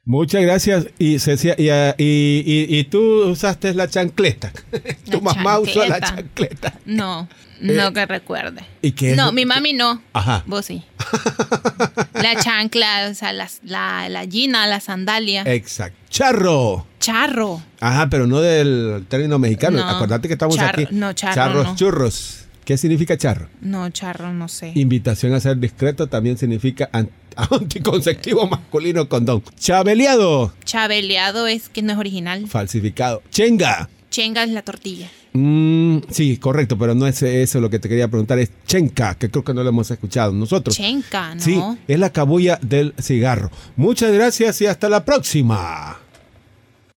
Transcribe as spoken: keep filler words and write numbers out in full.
Muchas gracias. Y, Cecia, y, y, y, y tú usaste la chancleta. La Tu mamá usó la chancleta. chancleta. No, no que recuerde. ¿Y qué es No, lo mi que- mami no. Ajá. Vos sí. La chancla, o sea, las- la, la gina, la sandalia. Exacto. Charro. Charro. Ajá, pero no del término mexicano. No. Acordate que estamos Charro- aquí. no, charro Charros, no. churros. ¿Qué significa charro? No, charro, no sé. Invitación a ser discreto también significa an- anticonceptivo masculino condón. Chabeleado. Chabeleado es que no es original. Falsificado. Chenga. Chenga es la tortilla. Mm, sí, correcto, pero no es eso lo que te quería preguntar. Es chenca, que creo que no lo hemos escuchado nosotros. Chenca, ¿no? Sí, es la cabulla del cigarro. Muchas gracias y hasta la próxima.